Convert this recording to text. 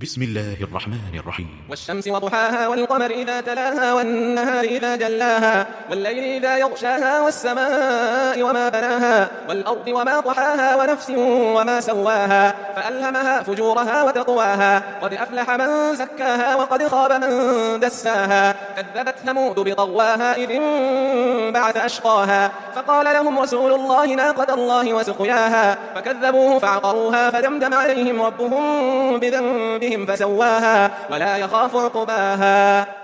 بسم الله الرحمن الرحيم. والشمس وضحاها والقمر إذا تلاها والنهار إذا جلاها والليل إذا يغشاها والسماء وما بناها والأرض وما طحاها ونفس وما سواها فألهمها فجورها وتقواها قد أفلح من زكاها وقد خاب من دساها كذبت ثمود بطغواها إذ انبعث أشقاها فقال لهم رسول الله ناقة الله وسقياها فكذبوه فعقروها فدمدم عليهم ربهم بذنبهم فسواها ولا يخاف عقباها.